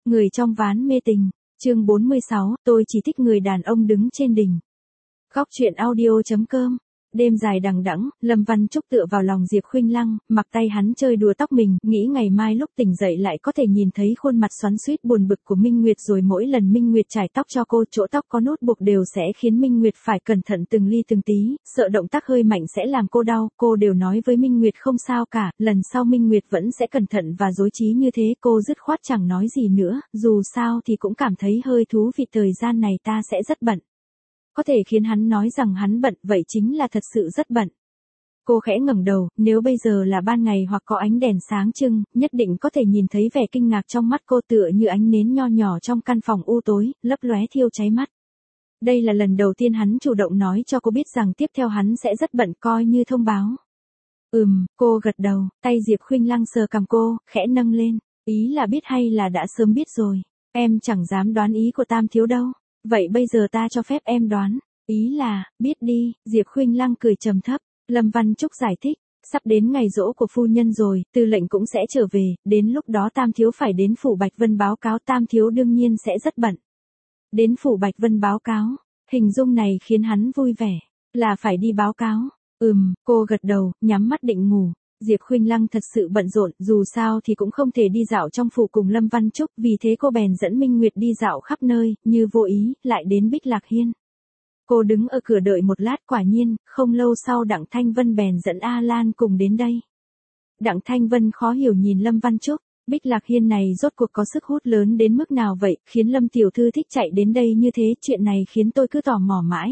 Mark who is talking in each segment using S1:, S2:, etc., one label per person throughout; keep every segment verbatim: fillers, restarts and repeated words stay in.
S1: Người trong ván mê tình, chương bốn mươi sáu, tôi chỉ thích người đàn ông đứng trên đỉnh. Góc truyện audio chấm com. Đêm dài đằng đẵng, Lâm Văn Trúc tựa vào lòng Diệp Khuynh Lăng, mặc tay hắn chơi đùa tóc mình, nghĩ ngày mai lúc tỉnh dậy lại có thể nhìn thấy khuôn mặt xoắn xuýt buồn bực của Minh Nguyệt, rồi mỗi lần Minh Nguyệt chải tóc cho cô, chỗ tóc có nút buộc đều sẽ khiến Minh Nguyệt phải cẩn thận từng ly từng tí, sợ động tác hơi mạnh sẽ làm cô đau, cô đều nói với Minh Nguyệt không sao cả, lần sau Minh Nguyệt vẫn sẽ cẩn thận và dối trí như thế, cô dứt khoát chẳng nói gì nữa, dù sao thì cũng cảm thấy hơi thú vị, thời gian này ta sẽ rất bận. Có thể khiến hắn nói rằng hắn bận, vậy chính là thật sự rất bận. Cô khẽ ngẩng đầu, nếu bây giờ là ban ngày hoặc có ánh đèn sáng trưng, nhất định có thể nhìn thấy vẻ kinh ngạc trong mắt cô, tựa như ánh nến nho nhỏ trong căn phòng u tối, lấp lóe thiêu cháy mắt. Đây là lần đầu tiên hắn chủ động nói cho cô biết rằng tiếp theo hắn sẽ rất bận, coi như thông báo. Ừm, cô gật đầu, tay Diệp Khuynh Lăng sờ cằm cô, khẽ nâng lên, ý là biết hay là đã sớm biết rồi, em chẳng dám đoán ý của Tam thiếu đâu. Vậy bây giờ ta cho phép em đoán, ý là, biết đi, Diệp Khuynh Lăng cười trầm thấp, Lâm Văn Trúc giải thích, sắp đến ngày giỗ của phu nhân rồi, tư lệnh cũng sẽ trở về, đến lúc đó Tam thiếu phải đến phủ Bạch Vân báo cáo, Tam thiếu đương nhiên sẽ rất bận. Đến phủ Bạch Vân báo cáo, hình dung này khiến hắn vui vẻ, là phải đi báo cáo, ừm, cô gật đầu, nhắm mắt định ngủ. Diệp Khuynh Lăng thật sự bận rộn, dù sao thì cũng không thể đi dạo trong phủ cùng Lâm Văn Trúc, vì thế cô bèn dẫn Minh Nguyệt đi dạo khắp nơi, như vô ý, lại đến Bích Lạc Hiên. Cô đứng ở cửa đợi một lát, quả nhiên, không lâu sau Đặng Thanh Vân bèn dẫn A Lan cùng đến đây. Đặng Thanh Vân khó hiểu nhìn Lâm Văn Trúc, Bích Lạc Hiên này rốt cuộc có sức hút lớn đến mức nào vậy, khiến Lâm tiểu thư thích chạy đến đây như thế, chuyện này khiến tôi cứ tò mò mãi.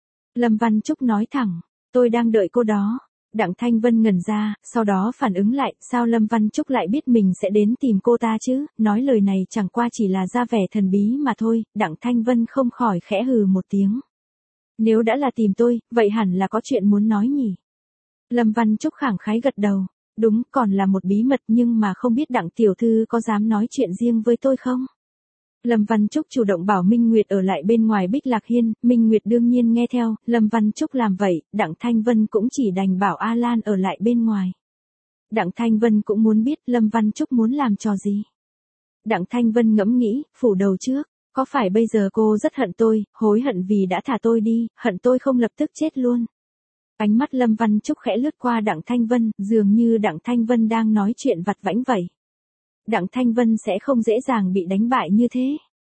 S1: Lâm Văn Trúc nói thẳng, tôi đang đợi cô đó. Đặng Thanh Vân ngẩn ra, sau đó phản ứng lại, sao Lâm Văn Trúc lại biết mình sẽ đến tìm cô ta chứ, nói lời này chẳng qua chỉ là ra vẻ thần bí mà thôi, Đặng Thanh Vân không khỏi khẽ hừ một tiếng. Nếu đã là tìm tôi, vậy hẳn là có chuyện muốn nói nhỉ. Lâm Văn Trúc khẳng khái gật đầu, đúng, còn là một bí mật, nhưng mà không biết Đặng tiểu thư có dám nói chuyện riêng với tôi không? Lâm Văn Trúc chủ động bảo Minh Nguyệt ở lại bên ngoài Bích Lạc Hiên, Minh Nguyệt đương nhiên nghe theo, Lâm Văn Trúc làm vậy, Đặng Thanh Vân cũng chỉ đành bảo A Lan ở lại bên ngoài. Đặng Thanh Vân cũng muốn biết Lâm Văn Trúc muốn làm trò gì. Đặng Thanh Vân ngẫm nghĩ, phủ đầu trước, có phải bây giờ cô rất hận tôi, hối hận vì đã thả tôi đi, hận tôi không lập tức chết luôn. Ánh mắt Lâm Văn Trúc khẽ lướt qua Đặng Thanh Vân, dường như Đặng Thanh Vân đang nói chuyện vặt vãnh vậy. Đặng Thanh Vân sẽ không dễ dàng bị đánh bại như thế.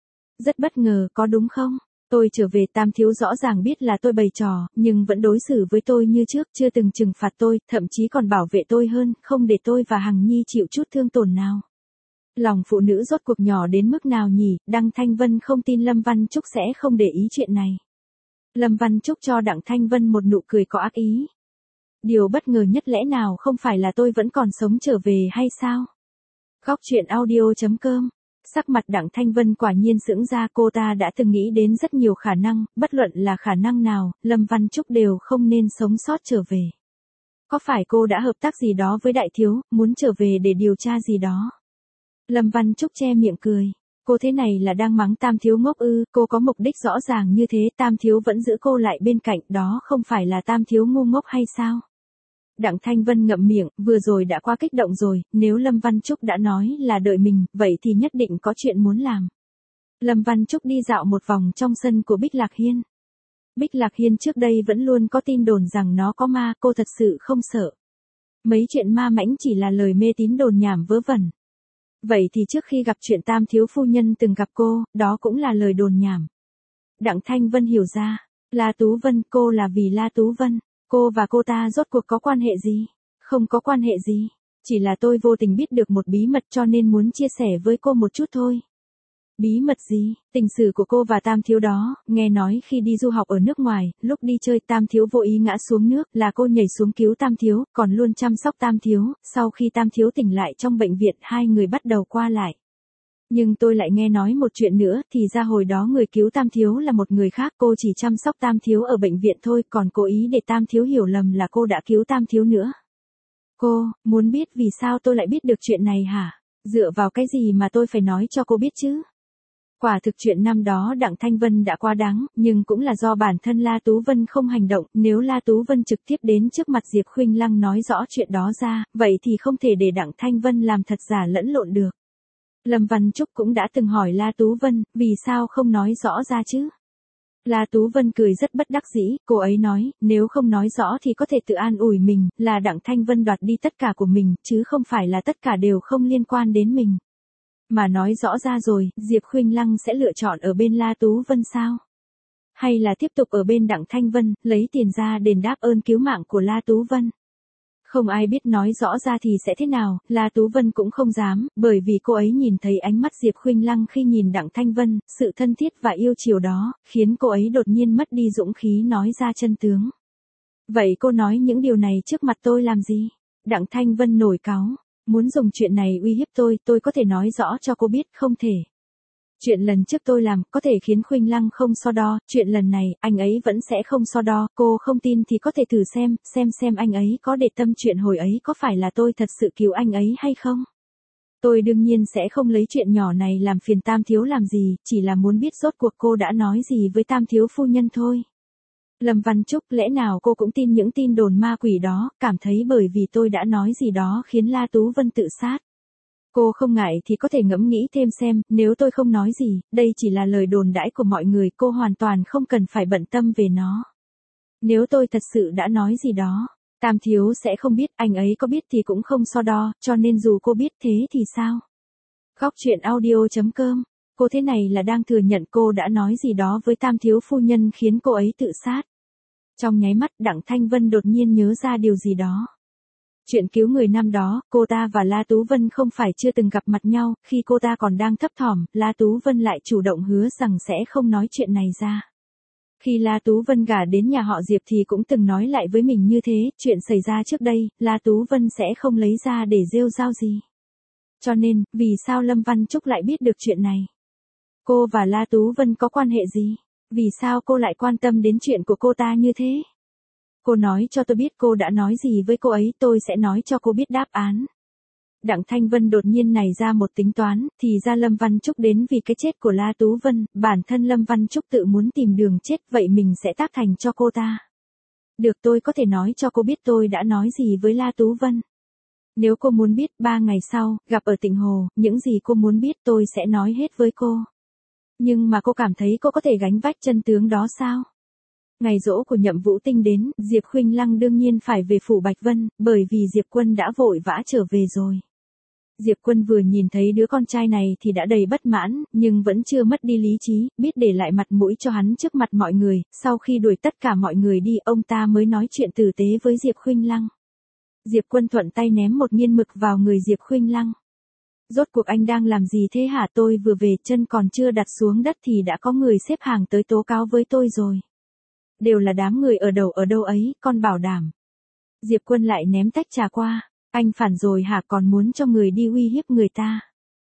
S1: Rất bất ngờ, có đúng không? Tôi trở về, Tam thiếu rõ ràng biết là tôi bày trò, nhưng vẫn đối xử với tôi như trước, chưa từng trừng phạt tôi, thậm chí còn bảo vệ tôi hơn, không để tôi và Hằng Nhi chịu chút thương tổn nào. Lòng phụ nữ rốt cuộc nhỏ đến mức nào nhỉ? Đặng Thanh Vân không tin Lâm Văn Trúc sẽ không để ý chuyện này. Lâm Văn Trúc cho Đặng Thanh Vân một nụ cười có ác ý. Điều bất ngờ nhất lẽ nào không phải là tôi vẫn còn sống trở về hay sao? Góc truyện audio chấm com. Sắc mặt Đặng Thanh Vân quả nhiên sững ra, cô ta đã từng nghĩ đến rất nhiều khả năng, bất luận là khả năng nào, Lâm Văn Trúc đều không nên sống sót trở về. Có phải cô đã hợp tác gì đó với đại thiếu, muốn trở về để điều tra gì đó? Lâm Văn Trúc che miệng cười. Cô thế này là đang mắng Tam thiếu ngốc ư, cô có mục đích rõ ràng như thế, Tam thiếu vẫn giữ cô lại bên cạnh, đó không phải là Tam thiếu ngu ngốc hay sao? Đặng Thanh Vân ngậm miệng, vừa rồi đã quá kích động rồi, nếu Lâm Văn Trúc đã nói là đợi mình, vậy thì nhất định có chuyện muốn làm. Lâm Văn Trúc đi dạo một vòng trong sân của Bích Lạc Hiên. Bích Lạc Hiên trước đây vẫn luôn có tin đồn rằng nó có ma, cô thật sự không sợ. Mấy chuyện ma mãnh chỉ là lời mê tín đồn nhảm vớ vẩn. Vậy thì trước khi gặp chuyện Tam thiếu phu nhân từng gặp cô, đó cũng là lời đồn nhảm. Đặng Thanh Vân hiểu ra, La Tú Vân, cô là vì La Tú Vân. Cô và cô ta rốt cuộc có quan hệ gì? Không có quan hệ gì. Chỉ là tôi vô tình biết được một bí mật cho nên muốn chia sẻ với cô một chút thôi. Bí mật gì? Tình sử của cô và Tam thiếu đó, nghe nói khi đi du học ở nước ngoài, lúc đi chơi Tam thiếu vô ý ngã xuống nước, là cô nhảy xuống cứu Tam thiếu, còn luôn chăm sóc Tam thiếu, sau khi Tam thiếu tỉnh lại trong bệnh viện, hai người bắt đầu qua lại. Nhưng tôi lại nghe nói một chuyện nữa, thì ra hồi đó người cứu Tam thiếu là một người khác, cô chỉ chăm sóc Tam thiếu ở bệnh viện thôi, còn cố ý để Tam thiếu hiểu lầm là cô đã cứu Tam thiếu nữa. Cô, muốn biết vì sao tôi lại biết được chuyện này hả? Dựa vào cái gì mà tôi phải nói cho cô biết chứ? Quả thực chuyện năm đó Đặng Thanh Vân đã quá đáng, nhưng cũng là do bản thân La Tú Vân không hành động, nếu La Tú Vân trực tiếp đến trước mặt Diệp Khuynh Lăng nói rõ chuyện đó ra, vậy thì không thể để Đặng Thanh Vân làm thật giả lẫn lộn được. Lâm Văn Trúc cũng đã từng hỏi La Tú Vân, vì sao không nói rõ ra chứ? La Tú Vân cười rất bất đắc dĩ, cô ấy nói, nếu không nói rõ thì có thể tự an ủi mình, là Đặng Thanh Vân đoạt đi tất cả của mình, chứ không phải là tất cả đều không liên quan đến mình. Mà nói rõ ra rồi, Diệp Khuynh Lăng sẽ lựa chọn ở bên La Tú Vân sao? Hay là tiếp tục ở bên Đặng Thanh Vân, lấy tiền ra đền đáp ơn cứu mạng của La Tú Vân? Không ai biết nói rõ ra thì sẽ thế nào, La Tú Vân cũng không dám, bởi vì cô ấy nhìn thấy ánh mắt Diệp Khuynh Lăng khi nhìn Đặng Thanh Vân, sự thân thiết và yêu chiều đó, khiến cô ấy đột nhiên mất đi dũng khí nói ra chân tướng. Vậy cô nói những điều này trước mặt tôi làm gì? Đặng Thanh Vân nổi cáu, muốn dùng chuyện này uy hiếp tôi, tôi có thể nói rõ cho cô biết, không thể. Chuyện lần trước tôi làm, có thể khiến Khuynh Lăng không so đo, chuyện lần này, anh ấy vẫn sẽ không so đo, cô không tin thì có thể thử xem, xem xem anh ấy có để tâm chuyện hồi ấy có phải là tôi thật sự cứu anh ấy hay không. Tôi đương nhiên sẽ không lấy chuyện nhỏ này làm phiền Tam thiếu làm gì, chỉ là muốn biết rốt cuộc cô đã nói gì với Tam thiếu phu nhân thôi. Lâm Văn Trúc, lẽ nào cô cũng tin những tin đồn ma quỷ đó, cảm thấy bởi vì tôi đã nói gì đó khiến La Tú Vân tự sát. Cô không ngại thì có thể ngẫm nghĩ thêm xem, nếu tôi không nói gì, đây chỉ là lời đồn đãi của mọi người, cô hoàn toàn không cần phải bận tâm về nó. Nếu tôi thật sự đã nói gì đó, Tam thiếu sẽ không biết, anh ấy có biết thì cũng không so đo, cho nên dù cô biết thế thì sao? Góc truyện audio chấm com, cô thế này là đang thừa nhận cô đã nói gì đó với Tam thiếu phu nhân khiến cô ấy tự sát. Trong nháy mắt, Đặng Thanh Vân đột nhiên nhớ ra điều gì đó. Chuyện cứu người năm đó, cô ta và La Tú Vân không phải chưa từng gặp mặt nhau, khi cô ta còn đang thấp thỏm, La Tú Vân lại chủ động hứa rằng sẽ không nói chuyện này ra. Khi La Tú Vân gả đến nhà họ Diệp thì cũng từng nói lại với mình như thế, chuyện xảy ra trước đây, La Tú Vân sẽ không lấy ra để rêu rao gì. Cho nên, vì sao Lâm Văn Trúc lại biết được chuyện này? Cô và La Tú Vân có quan hệ gì? Vì sao cô lại quan tâm đến chuyện của cô ta như thế? Cô nói cho tôi biết cô đã nói gì với cô ấy, tôi sẽ nói cho cô biết đáp án. Đặng Thanh Vân đột nhiên nảy ra một tính toán, thì ra Lâm Văn Trúc đến vì cái chết của La Tú Vân, bản thân Lâm Văn Trúc tự muốn tìm đường chết, vậy mình sẽ tác thành cho cô ta. Được, tôi có thể nói cho cô biết tôi đã nói gì với La Tú Vân. Nếu cô muốn biết, ba ngày sau, gặp ở Tịnh Hồ, những gì cô muốn biết tôi sẽ nói hết với cô. Nhưng mà cô cảm thấy cô có thể gánh vác chân tướng đó sao? Ngày giỗ của Nhậm Vũ Tinh đến, Diệp Khuynh Lăng đương nhiên phải về phủ Bạch Vân, bởi vì Diệp Quân đã vội vã trở về rồi. Diệp Quân vừa nhìn thấy đứa con trai này thì đã đầy bất mãn, nhưng vẫn chưa mất đi lý trí, biết để lại mặt mũi cho hắn trước mặt mọi người, sau khi đuổi tất cả mọi người đi, ông ta mới nói chuyện tử tế với Diệp Khuynh Lăng. Diệp Quân thuận tay ném một nghiên mực vào người Diệp Khuynh Lăng. Rốt cuộc anh đang làm gì thế hả? Tôi vừa về, chân còn chưa đặt xuống đất thì đã có người xếp hàng tới tố cáo với tôi rồi. Đều là đám người ở đầu ở đâu ấy, con bảo đảm. Diệp Quân lại ném tách trà qua. Anh phản rồi hả, còn muốn cho người đi uy hiếp người ta?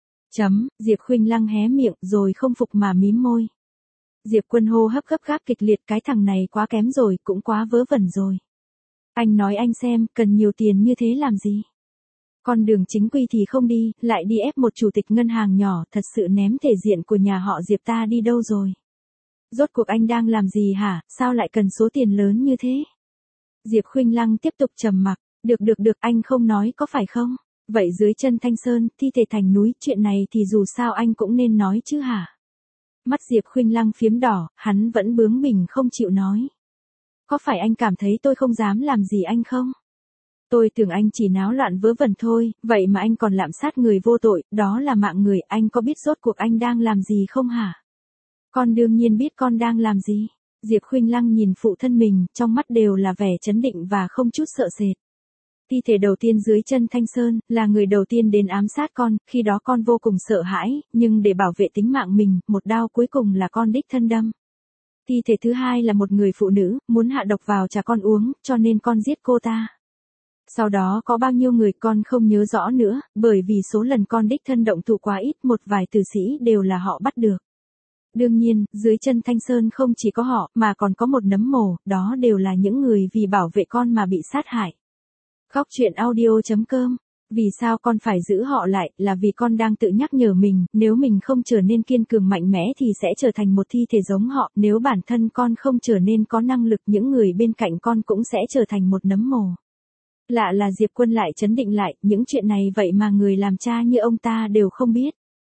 S1: Chấm, Diệp Khuynh Lăng hé miệng rồi không phục mà mím môi. Diệp Quân hô hấp gấp gáp kịch liệt, cái thằng này quá kém rồi, cũng quá vớ vẩn rồi. Anh nói anh xem, cần nhiều tiền như thế làm gì? Con đường chính quy thì không đi, lại đi ép một chủ tịch ngân hàng nhỏ, thật sự ném thể diện của nhà họ Diệp ta đi đâu rồi? Rốt cuộc anh đang làm gì hả, sao lại cần số tiền lớn như thế? Diệp Khuynh Lăng tiếp tục trầm mặc, được được được, anh không nói có phải không? Vậy dưới chân Thanh Sơn, thi thể thành núi, chuyện này thì dù sao anh cũng nên nói chứ hả? Mắt Diệp Khuynh Lăng phiếm đỏ, hắn vẫn bướng bỉnh không chịu nói. Có phải anh cảm thấy tôi không dám làm gì anh không? Tôi tưởng anh chỉ náo loạn vớ vẩn thôi, vậy mà anh còn lạm sát người vô tội, đó là mạng người, anh có biết rốt cuộc anh đang làm gì không hả? Con đương nhiên biết con đang làm gì. Diệp Khuynh Lăng nhìn phụ thân mình, trong mắt đều là vẻ chấn định và không chút sợ sệt. Thi thể đầu tiên dưới chân Thanh Sơn, là người đầu tiên đến ám sát con, khi đó con vô cùng sợ hãi, nhưng để bảo vệ tính mạng mình, một đao cuối cùng là con đích thân đâm. Thi thể thứ hai là một người phụ nữ, muốn hạ độc vào trà con uống, cho nên con giết cô ta. Sau đó có bao nhiêu người con không nhớ rõ nữa, bởi vì số lần con đích thân động thủ quá ít, một vài tử sĩ đều là họ bắt được. Đương nhiên, dưới chân Thanh Sơn không chỉ có họ, mà còn có một nấm mồ, đó đều là những người vì bảo vệ con mà bị sát hại. Góc truyện audio chấm com. Vì sao con phải giữ họ lại, là vì con đang tự nhắc nhở mình, nếu mình không trở nên kiên cường mạnh mẽ thì sẽ trở thành một thi thể giống họ, nếu bản thân con không trở nên có năng lực, những người bên cạnh con cũng sẽ trở thành một nấm mồ. Lạ là Diệp Quân lại chấn định lại, những chuyện này vậy mà người làm cha như ông ta đều không biết.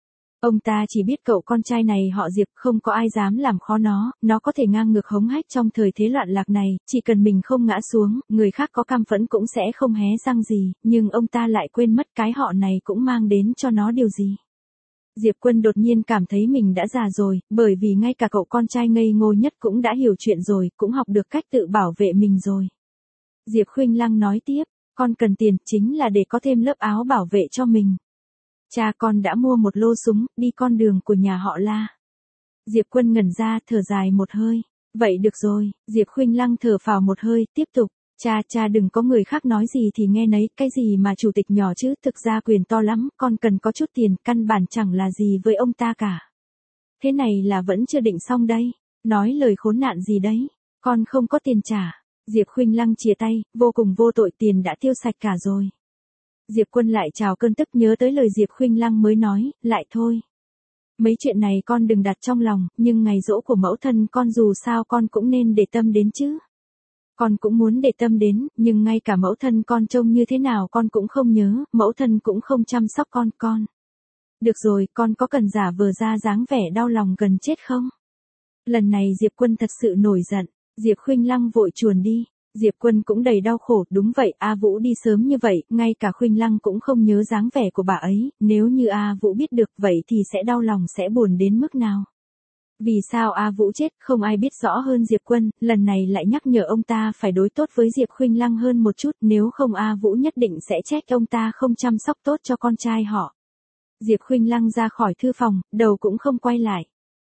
S1: Ông ta chỉ biết cậu con trai này họ Diệp, không có ai dám làm khó nó, nó có thể ngang ngược hống hách trong thời thế loạn lạc này, chỉ cần mình không ngã xuống, người khác có căm phẫn cũng sẽ không hé răng gì, nhưng ông ta lại quên mất cái họ này cũng mang đến cho nó điều gì. Diệp Quân đột nhiên cảm thấy mình đã già rồi, bởi vì ngay cả cậu con trai ngây ngô nhất cũng đã hiểu chuyện rồi, cũng học được cách tự bảo vệ mình rồi. Diệp Khuynh Lăng nói tiếp, con cần tiền chính là để có thêm lớp áo bảo vệ cho mình. Cha con đã mua một lô súng, đi con đường của nhà họ La. Diệp Quân ngẩn ra, thở dài một hơi. Vậy được rồi, Diệp Khuynh Lăng thở phào một hơi, tiếp tục. Cha, cha đừng có người khác nói gì thì nghe nấy, cái gì mà chủ tịch nhỏ chứ, thực ra quyền to lắm, con cần có chút tiền, căn bản chẳng là gì với ông ta cả. Thế này là vẫn chưa định xong đây, nói lời khốn nạn gì đấy, con không có tiền trả. Diệp Khuynh Lăng chìa tay, vô cùng vô tội, tiền đã tiêu sạch cả rồi. Diệp Quân lại trào cơn tức, nhớ tới lời Diệp Khuynh Lăng mới nói, lại thôi. Mấy chuyện này con đừng đặt trong lòng, nhưng ngày giỗ của mẫu thân con dù sao con cũng nên để tâm đến chứ. Con cũng muốn để tâm đến, nhưng ngay cả mẫu thân con trông như thế nào con cũng không nhớ, mẫu thân cũng không chăm sóc con, con. Được rồi, con có cần giả vờ ra dáng vẻ đau lòng gần chết không? Lần này Diệp Quân thật sự nổi giận, Diệp Khuynh Lăng vội chuồn đi. Diệp Quân cũng đầy đau khổ, đúng vậy, A Vũ đi sớm như vậy, ngay cả Khuynh Lăng cũng không nhớ dáng vẻ của bà ấy, nếu như A Vũ biết được vậy thì sẽ đau lòng, sẽ buồn đến mức nào. Vì sao A Vũ chết, không ai biết rõ hơn Diệp Quân, lần này lại nhắc nhở ông ta phải đối tốt với Diệp Khuynh Lăng hơn một chút, nếu không A Vũ nhất định sẽ trách ông ta không chăm sóc tốt cho con trai họ. Diệp Khuynh Lăng ra khỏi thư phòng, đầu cũng không quay lại.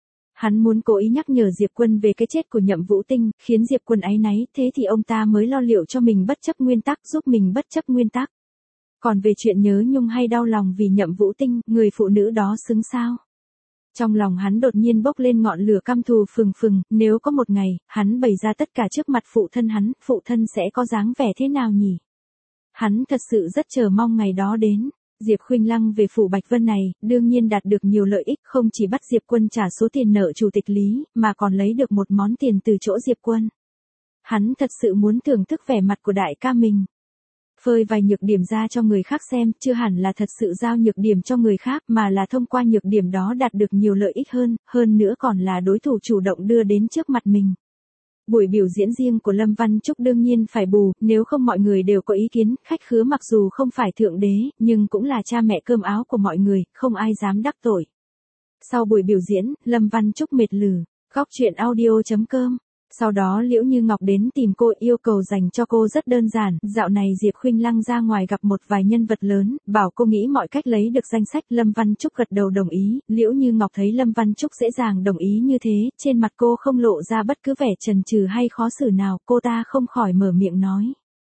S1: Hắn muốn cố ý nhắc nhở Diệp Quân về cái chết của Nhậm Vũ Tinh, khiến Diệp Quân áy náy, thế thì ông ta mới lo liệu cho mình bất chấp nguyên tắc, giúp mình bất chấp nguyên tắc. Còn về chuyện nhớ nhung hay đau lòng vì Nhậm Vũ Tinh, người phụ nữ đó xứng sao? Trong lòng hắn đột nhiên bốc lên ngọn lửa căm thù phừng phừng, nếu có một ngày, hắn bày ra tất cả trước mặt phụ thân hắn, phụ thân sẽ có dáng vẻ thế nào nhỉ? Hắn thật sự rất chờ mong ngày đó đến. Diệp Khuynh Lăng về phủ Bạch Vân này, đương nhiên đạt được nhiều lợi ích, không chỉ bắt Diệp Quân trả số tiền nợ chủ tịch Lý, mà còn lấy được một món tiền từ chỗ Diệp Quân. Hắn thật sự muốn thưởng thức vẻ mặt của đại ca mình. Phơi vài nhược điểm ra cho người khác xem, chưa hẳn là thật sự giao nhược điểm cho người khác, mà là thông qua nhược điểm đó đạt được nhiều lợi ích hơn, hơn nữa còn là đối thủ chủ động đưa đến trước mặt mình. Buổi biểu diễn riêng của Lâm Văn Trúc đương nhiên phải bù, nếu không mọi người đều có ý kiến, khách khứa mặc dù không phải thượng đế, nhưng cũng là cha mẹ cơm áo của mọi người, không ai dám đắc tội. Sau buổi biểu diễn, Lâm Văn Trúc mệt lử, góc truyện audio chấm com. Sau đó Liễu Như Ngọc đến tìm cô, yêu cầu dành cho cô rất đơn giản, dạo này Diệp Khuynh Lăng ra ngoài gặp một vài nhân vật lớn, bảo cô nghĩ mọi cách lấy được danh sách. Lâm Văn Trúc gật đầu đồng ý, Liễu Như Ngọc thấy Lâm Văn Trúc dễ dàng đồng ý như thế, trên mặt cô không lộ ra bất cứ vẻ chần chừ hay khó xử nào, cô ta không khỏi mở miệng nói.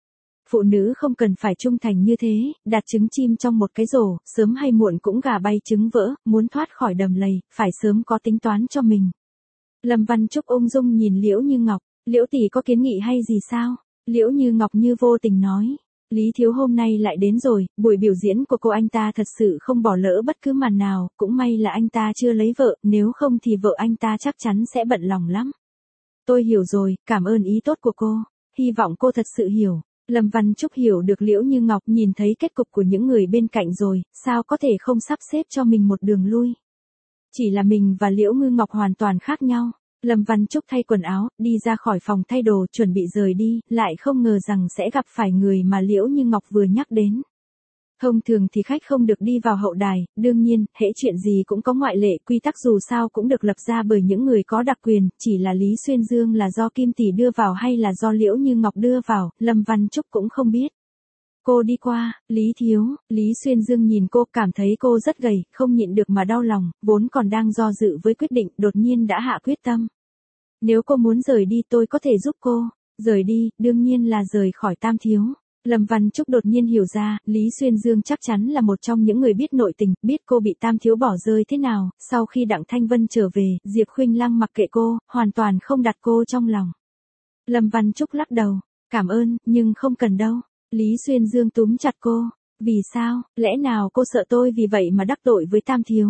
S1: Phụ nữ không cần phải trung thành như thế, đặt trứng chim trong một cái rổ, sớm hay muộn cũng gà bay trứng vỡ, muốn thoát khỏi đầm lầy, phải sớm có tính toán cho mình. Lâm Văn Trúc ung dung nhìn Liễu Như Ngọc, Liễu tỷ có kiến nghị hay gì sao? Liễu Như Ngọc như vô tình nói, Lý Thiếu hôm nay lại đến rồi, buổi biểu diễn của cô anh ta thật sự không bỏ lỡ bất cứ màn nào, cũng may là anh ta chưa lấy vợ, nếu không thì vợ anh ta chắc chắn sẽ bận lòng lắm. Tôi hiểu rồi, cảm ơn ý tốt của cô, hy vọng cô thật sự hiểu. Lâm Văn Trúc hiểu được Liễu Như Ngọc, nhìn thấy kết cục của những người bên cạnh rồi, sao có thể không sắp xếp cho mình một đường lui. Chỉ là mình và Liễu Như Ngọc hoàn toàn khác nhau. Lâm Văn Trúc thay quần áo, đi ra khỏi phòng thay đồ, chuẩn bị rời đi, lại không ngờ rằng sẽ gặp phải người mà Liễu Như Ngọc vừa nhắc đến. Thông thường thì khách không được đi vào hậu đài, đương nhiên, hễ chuyện gì cũng có ngoại lệ, quy tắc dù sao cũng được lập ra bởi những người có đặc quyền, chỉ là Lý Xuyên Dương là do Kim Tỷ đưa vào hay là do Liễu Như Ngọc đưa vào, Lâm Văn Trúc cũng không biết. Cô đi qua, Lý Thiếu, Lý Xuyên Dương nhìn cô, cảm thấy cô rất gầy, không nhịn được mà đau lòng, vốn còn đang do dự với quyết định, đột nhiên đã hạ quyết tâm. Nếu cô muốn rời đi tôi có thể giúp cô, rời đi, đương nhiên là rời khỏi Tam Thiếu. Lâm Văn Trúc đột nhiên hiểu ra, Lý Xuyên Dương chắc chắn là một trong những người biết nội tình, biết cô bị Tam Thiếu bỏ rơi thế nào, sau khi Đặng Thanh Vân trở về, Diệp Khuynh Lăng mặc kệ cô, hoàn toàn không đặt cô trong lòng. Lâm Văn Trúc lắc đầu, cảm ơn, nhưng không cần đâu. Lý Xuyên Dương túm chặt cô, vì sao, lẽ nào cô sợ tôi vì vậy mà đắc tội với Tam Thiếu?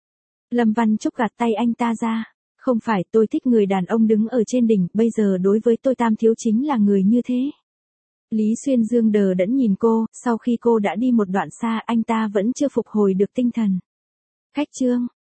S1: Lâm Văn Trúc gạt tay anh ta ra, không phải, tôi thích người đàn ông đứng ở trên đỉnh, bây giờ đối với tôi Tam Thiếu chính là người như thế. Lý Xuyên Dương đờ đẫn nhìn cô, sau khi cô đã đi một đoạn xa, anh ta vẫn chưa phục hồi được tinh thần. Khách trương,